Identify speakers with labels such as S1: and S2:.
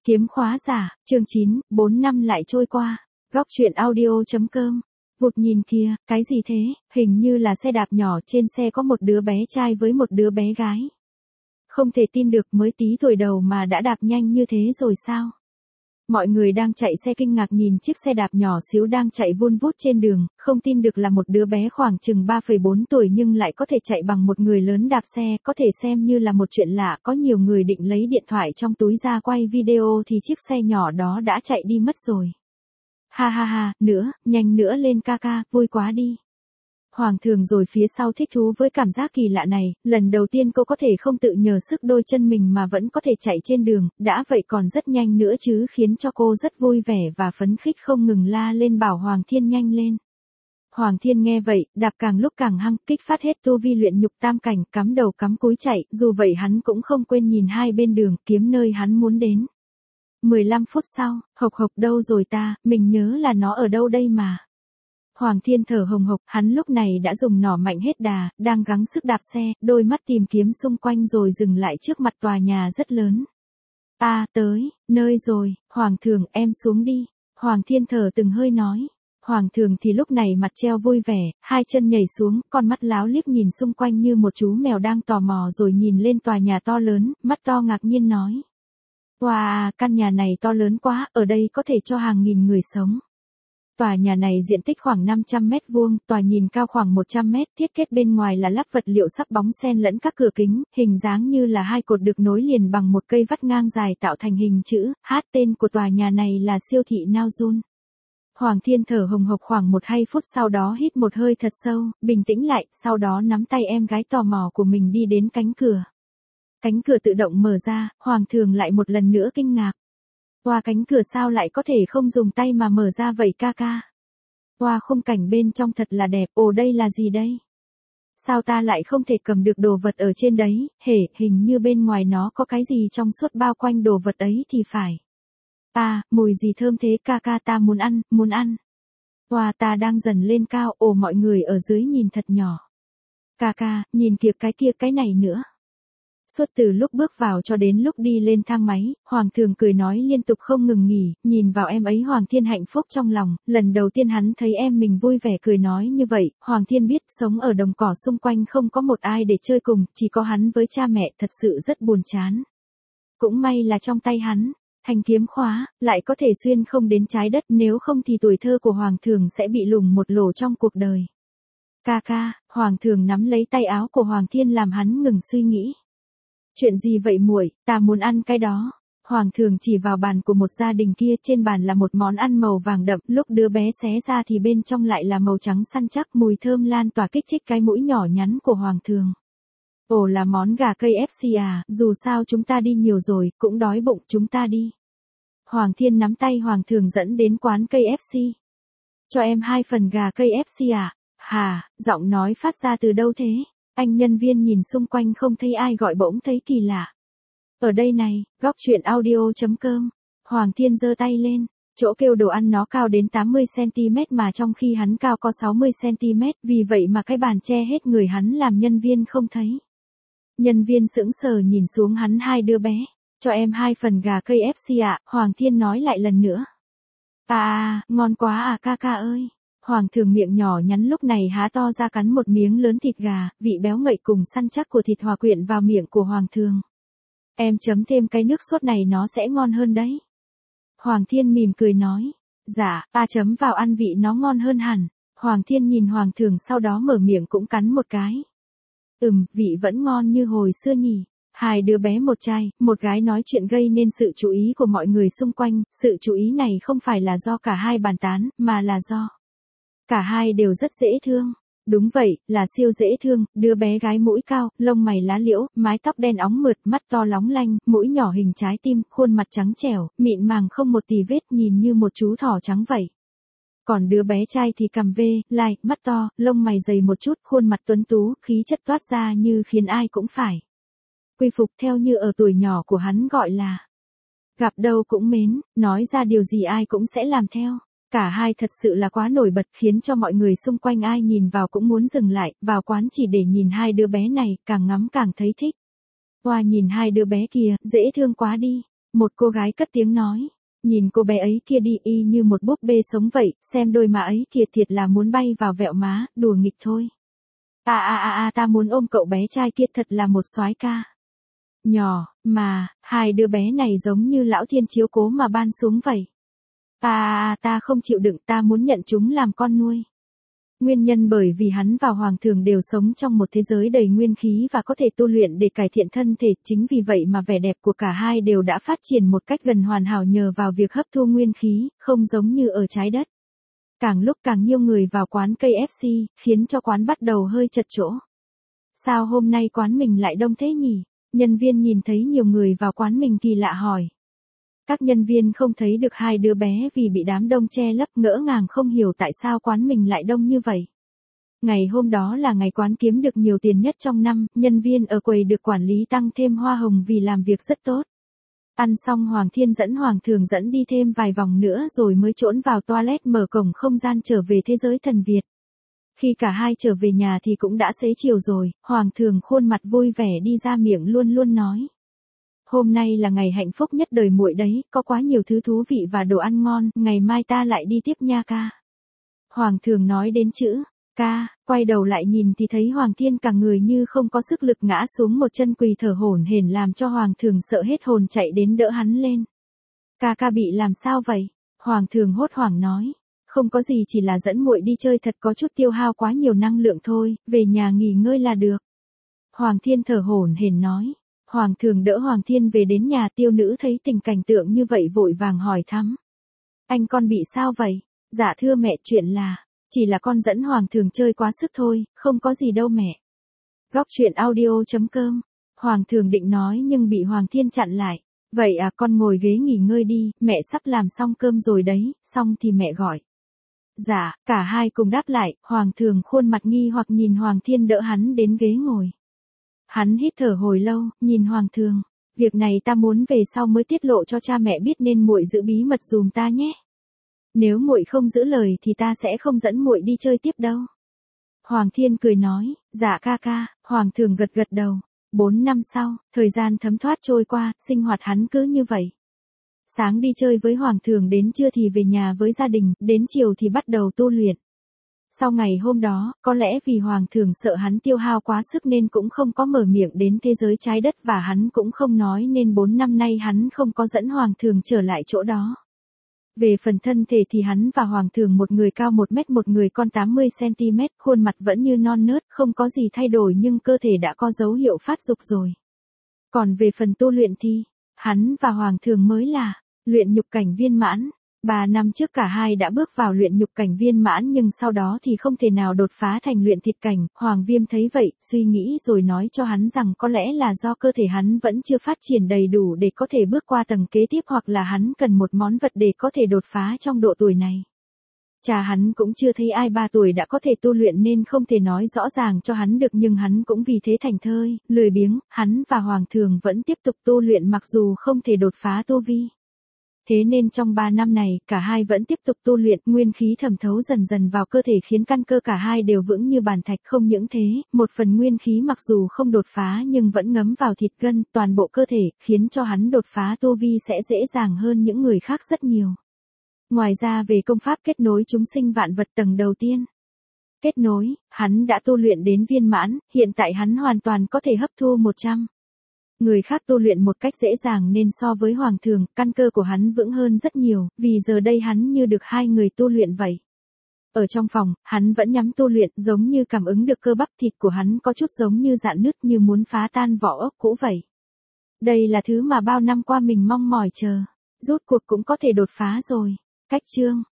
S1: Kiếm khóa giả, chương 9, 4 năm lại trôi qua. Góc truyện audio.com. Vụt nhìn kìa, cái gì thế, hình như là xe đạp nhỏ, trên xe có một đứa bé trai với một đứa bé gái. Không thể tin được, mới tí tuổi đầu mà đã đạp nhanh như thế rồi sao? Mọi người đang chạy xe kinh ngạc nhìn chiếc xe đạp nhỏ xíu đang chạy vun vút trên đường, không tin được là một đứa bé khoảng chừng 3,4 tuổi nhưng lại có thể chạy bằng một người lớn đạp xe, có thể xem như là một chuyện lạ. Có nhiều người định lấy điện thoại trong túi ra quay video thì chiếc xe nhỏ đó đã chạy đi mất rồi. Ha ha ha, nữa, nhanh nữa lên ca ca, vui quá đi. Hoàng thường rồi phía sau thích thú với cảm giác kỳ lạ này, lần đầu tiên cô có thể không tự nhờ sức đôi chân mình mà vẫn có thể chạy trên đường, đã vậy còn rất nhanh nữa chứ, khiến cho cô rất vui vẻ và phấn khích không ngừng la lên bảo Hoàng Thiên nhanh lên. Hoàng Thiên nghe vậy, đạp càng lúc càng hăng, kích phát hết tu vi luyện nhục tam cảnh, cắm đầu cắm cúi chạy, dù vậy hắn cũng không quên nhìn hai bên đường, kiếm nơi hắn muốn đến. 15 phút sau, hộc hộc đâu rồi ta, mình nhớ là nó ở đâu đây mà. Hoàng Thiên thở hồng hộc, hắn lúc này đã dùng nỏ mạnh hết đà, đang gắng sức đạp xe, đôi mắt tìm kiếm xung quanh rồi dừng lại trước mặt tòa nhà rất lớn. Tới, nơi rồi, Hoàng Thường em xuống đi. Hoàng Thiên thở từng hơi nói. Hoàng Thường thì lúc này mặt treo vui vẻ, hai chân nhảy xuống, con mắt láo liếc nhìn xung quanh như một chú mèo đang tò mò rồi nhìn lên tòa nhà to lớn, mắt to ngạc nhiên nói. Wow, căn nhà này to lớn quá, ở đây có thể cho hàng nghìn người sống. Tòa nhà này diện tích khoảng 500 mét vuông, tòa nhìn cao khoảng 100 mét, thiết kế bên ngoài là lắp vật liệu sắp bóng xen lẫn các cửa kính, hình dáng như là hai cột được nối liền bằng một cây vắt ngang dài tạo thành hình chữ H. Tên của tòa nhà này là siêu thị Naozun. Hoàng Thiên thở hồng hộc khoảng 1-2 phút sau đó hít một hơi thật sâu, bình tĩnh lại, sau đó nắm tay em gái tò mò của mình đi đến cánh cửa. Cánh cửa tự động mở ra, Hoàng Thường lại một lần nữa kinh ngạc. Qua cánh cửa sao lại có thể không dùng tay mà mở ra vậy ca ca? Qua khung cảnh bên trong thật là đẹp, ồ đây là gì đây? Sao ta lại không thể cầm được đồ vật ở trên đấy, hình như bên ngoài nó có cái gì trong suốt bao quanh đồ vật ấy thì phải. Mùi gì thơm thế ca ca, ta muốn ăn. Qua ta đang dần lên cao, ồ mọi người ở dưới nhìn thật nhỏ. Ca ca, nhìn kìa cái kia cái này nữa. Suốt từ lúc bước vào cho đến lúc đi lên thang máy, Hoàng Thường cười nói liên tục không ngừng nghỉ, nhìn vào em ấy Hoàng Thiên hạnh phúc trong lòng, lần đầu tiên hắn thấy em mình vui vẻ cười nói như vậy, Hoàng Thiên biết sống ở đồng cỏ xung quanh không có một ai để chơi cùng, chỉ có hắn với cha mẹ, thật sự rất buồn chán. Cũng may là trong tay hắn, thanh kiếm khóa, lại có thể xuyên không đến trái đất, nếu không thì tuổi thơ của Hoàng Thường sẽ bị lủng một lỗ trong cuộc đời. Ca ca, Hoàng Thường nắm lấy tay áo của Hoàng Thiên làm hắn ngừng suy nghĩ. Chuyện gì vậy muội, ta muốn ăn cái đó. Hoàng Thường chỉ vào bàn của một gia đình kia, trên bàn là một món ăn màu vàng đậm, lúc đứa bé xé ra thì bên trong lại là màu trắng săn chắc, mùi thơm lan tỏa kích thích cái mũi nhỏ nhắn của Hoàng Thường. Ồ là món gà KFC à, dù sao chúng ta đi nhiều rồi, cũng đói bụng, chúng ta đi. Hoàng Thiên nắm tay Hoàng Thường dẫn đến quán KFC. Cho em 2 phần gà KFC à? Hà, giọng nói phát ra từ đâu thế? Anh nhân viên nhìn xung quanh không thấy ai gọi bỗng thấy kỳ lạ. Ở đây này, góc truyện audio.com. Hoàng Thiên giơ tay lên, chỗ kêu đồ ăn nó cao đến 80cm mà trong khi hắn cao có 60cm, vì vậy mà cái bàn che hết người hắn làm nhân viên không thấy. Nhân viên sững sờ nhìn xuống hắn hai đứa bé. Cho em 2 phần gà KFC ạ, Hoàng Thiên nói lại lần nữa. Ngon quá à ca ca ơi. Hoàng Thường miệng nhỏ nhắn lúc này há to ra cắn một miếng lớn thịt gà, vị béo ngậy cùng săn chắc của thịt hòa quyện vào miệng của Hoàng Thường. Em chấm thêm cái nước sốt này nó sẽ ngon hơn đấy. Hoàng Thiên mỉm cười nói. Dạ, chấm vào ăn vị nó ngon hơn hẳn. Hoàng Thiên nhìn Hoàng Thường sau đó mở miệng cũng cắn một cái. Vị vẫn ngon như hồi xưa nhỉ. Hai đứa bé một trai, một gái nói chuyện gây nên sự chú ý của mọi người xung quanh, sự chú ý này không phải là do cả hai bàn tán, mà là do cả hai đều rất dễ thương. Đúng vậy, là siêu dễ thương, đứa bé gái mũi cao, lông mày lá liễu, mái tóc đen óng mượt, mắt to lóng lanh, mũi nhỏ hình trái tim, khuôn mặt trắng trẻo, mịn màng không một tì vết, nhìn như một chú thỏ trắng vậy. Còn đứa bé trai thì cằm lai, mắt to, lông mày dày một chút, khuôn mặt tuấn tú, khí chất toát ra như khiến ai cũng phải quy phục theo, như ở tuổi nhỏ của hắn gọi là gặp đâu cũng mến, nói ra điều gì ai cũng sẽ làm theo. Cả hai thật sự là quá nổi bật, khiến cho mọi người xung quanh ai nhìn vào cũng muốn dừng lại, vào quán chỉ để nhìn hai đứa bé này, càng ngắm càng thấy thích. Nhìn hai đứa bé kìa, dễ thương quá đi. Một cô gái cất tiếng nói. Nhìn cô bé ấy kia đi, y như một búp bê sống vậy, xem đôi má ấy kìa, thiệt là muốn bay vào vẹo má, đùa nghịch thôi. Ta muốn ôm cậu bé trai kia, thật là một soái ca. Nhỏ, mà, hai đứa bé này giống như lão thiên chiếu cố mà ban xuống vậy. Ta không chịu đựng, ta muốn nhận chúng làm con nuôi. Nguyên nhân bởi vì hắn và Hoàng Thường đều sống trong một thế giới đầy nguyên khí và có thể tu luyện để cải thiện thân thể, chính vì vậy mà vẻ đẹp của cả hai đều đã phát triển một cách gần hoàn hảo nhờ vào việc hấp thu nguyên khí, không giống như ở trái đất. Càng lúc càng nhiều người vào quán KFC, khiến cho quán bắt đầu hơi chật chỗ. Sao hôm nay quán mình lại đông thế nhỉ? Nhân viên nhìn thấy nhiều người vào quán mình kỳ lạ hỏi. Các nhân viên không thấy được hai đứa bé vì bị đám đông che lấp, ngỡ ngàng không hiểu tại sao quán mình lại đông như vậy. Ngày hôm đó là ngày quán kiếm được nhiều tiền nhất trong năm, nhân viên ở quầy được quản lý tăng thêm hoa hồng vì làm việc rất tốt. Ăn xong Hoàng Thiên dẫn Hoàng Thường dẫn đi thêm vài vòng nữa rồi mới trốn vào toilet mở cổng không gian trở về thế giới thần Việt. Khi cả hai trở về nhà thì cũng đã xế chiều rồi, Hoàng Thường khuôn mặt vui vẻ đi ra miệng luôn luôn nói. Hôm nay là ngày hạnh phúc nhất đời muội đấy, có quá nhiều thứ thú vị và đồ ăn ngon, ngày mai ta lại đi tiếp nha ca. Hoàng Thường nói đến chữ ca, quay đầu lại nhìn thì thấy Hoàng Thiên cả người như không có sức lực ngã xuống một chân quỳ thở hổn hển làm cho Hoàng Thường sợ hết hồn chạy đến đỡ hắn lên. Ca bị làm sao vậy? Hoàng Thường hốt hoảng nói. Không có gì, chỉ là dẫn muội đi chơi thật có chút tiêu hao quá nhiều năng lượng thôi, về nhà nghỉ ngơi là được. Hoàng Thiên thở hổn hển nói. Hoàng Thường đỡ Hoàng Thiên về đến nhà, Tiêu Nữ thấy tình cảnh tượng như vậy vội vàng hỏi thăm. Anh con bị sao vậy? Dạ thưa mẹ, chuyện là, chỉ là con dẫn Hoàng Thường chơi quá sức thôi, không có gì đâu mẹ. Góc truyện audio.com. Hoàng Thường định nói nhưng bị Hoàng Thiên chặn lại. Vậy à, con ngồi ghế nghỉ ngơi đi, mẹ sắp làm xong cơm rồi đấy, xong thì mẹ gọi. Dạ, cả hai cùng đáp lại, Hoàng Thường khuôn mặt nghi hoặc nhìn Hoàng Thiên đỡ hắn đến ghế ngồi. Hắn hít thở hồi lâu, nhìn Hoàng Thường, việc này ta muốn về sau mới tiết lộ cho cha mẹ biết nên muội giữ bí mật dùm ta nhé. Nếu muội không giữ lời thì ta sẽ không dẫn muội đi chơi tiếp đâu. Hoàng Thiên cười nói, dạ ca. Hoàng Thường gật gật đầu. 4 năm sau, thời gian thấm thoát trôi qua, sinh hoạt hắn cứ như vậy. Sáng đi chơi với Hoàng Thường, đến trưa thì về nhà với gia đình, đến chiều thì bắt đầu tu luyện. Sau ngày hôm đó, có lẽ vì Hoàng Thường sợ hắn tiêu hao quá sức nên cũng không có mở miệng đến thế giới trái đất và hắn cũng không nói nên 4 năm nay hắn không có dẫn Hoàng Thường trở lại chỗ đó. Về phần thân thể thì hắn và Hoàng Thường một người cao 1 mét một người con 80cm, khuôn mặt vẫn như non nớt, không có gì thay đổi nhưng cơ thể đã có dấu hiệu phát dục rồi. Còn về phần tu luyện thì, hắn và Hoàng Thường mới là luyện nhục cảnh viên mãn. 3 năm trước cả hai đã bước vào luyện nhục cảnh viên mãn nhưng sau đó thì không thể nào đột phá thành luyện thịt cảnh. Hoàng Viêm thấy vậy, suy nghĩ rồi nói cho hắn rằng có lẽ là do cơ thể hắn vẫn chưa phát triển đầy đủ để có thể bước qua tầng kế tiếp hoặc là hắn cần một món vật để có thể đột phá trong độ tuổi này. Cha hắn cũng chưa thấy ai 3 tuổi đã có thể tu luyện nên không thể nói rõ ràng cho hắn được nhưng hắn cũng vì thế thành thơi, lười biếng, hắn và Hoàng Thường vẫn tiếp tục tu luyện mặc dù không thể đột phá tu vi. Thế nên trong 3 năm này, cả hai vẫn tiếp tục tu luyện, nguyên khí thẩm thấu dần dần vào cơ thể khiến căn cơ cả hai đều vững như bàn thạch. Không những thế, một phần nguyên khí mặc dù không đột phá nhưng vẫn ngấm vào thịt gân, toàn bộ cơ thể, khiến cho hắn đột phá tu vi sẽ dễ dàng hơn những người khác rất nhiều. Ngoài ra về công pháp kết nối chúng sinh vạn vật tầng đầu tiên. Kết nối, hắn đã tu luyện đến viên mãn, hiện tại hắn hoàn toàn có thể hấp thu 100. Người khác tu luyện một cách dễ dàng nên so với Hoàng Thường, căn cơ của hắn vững hơn rất nhiều, vì giờ đây hắn như được 2 người tu luyện vậy. Ở trong phòng, hắn vẫn nhắm tu luyện, giống như cảm ứng được cơ bắp thịt của hắn có chút giống như rạn nứt như muốn phá tan vỏ ốc cũ vậy. Đây là thứ mà bao năm qua mình mong mỏi chờ. Rốt cuộc cũng có thể đột phá rồi. Cách chương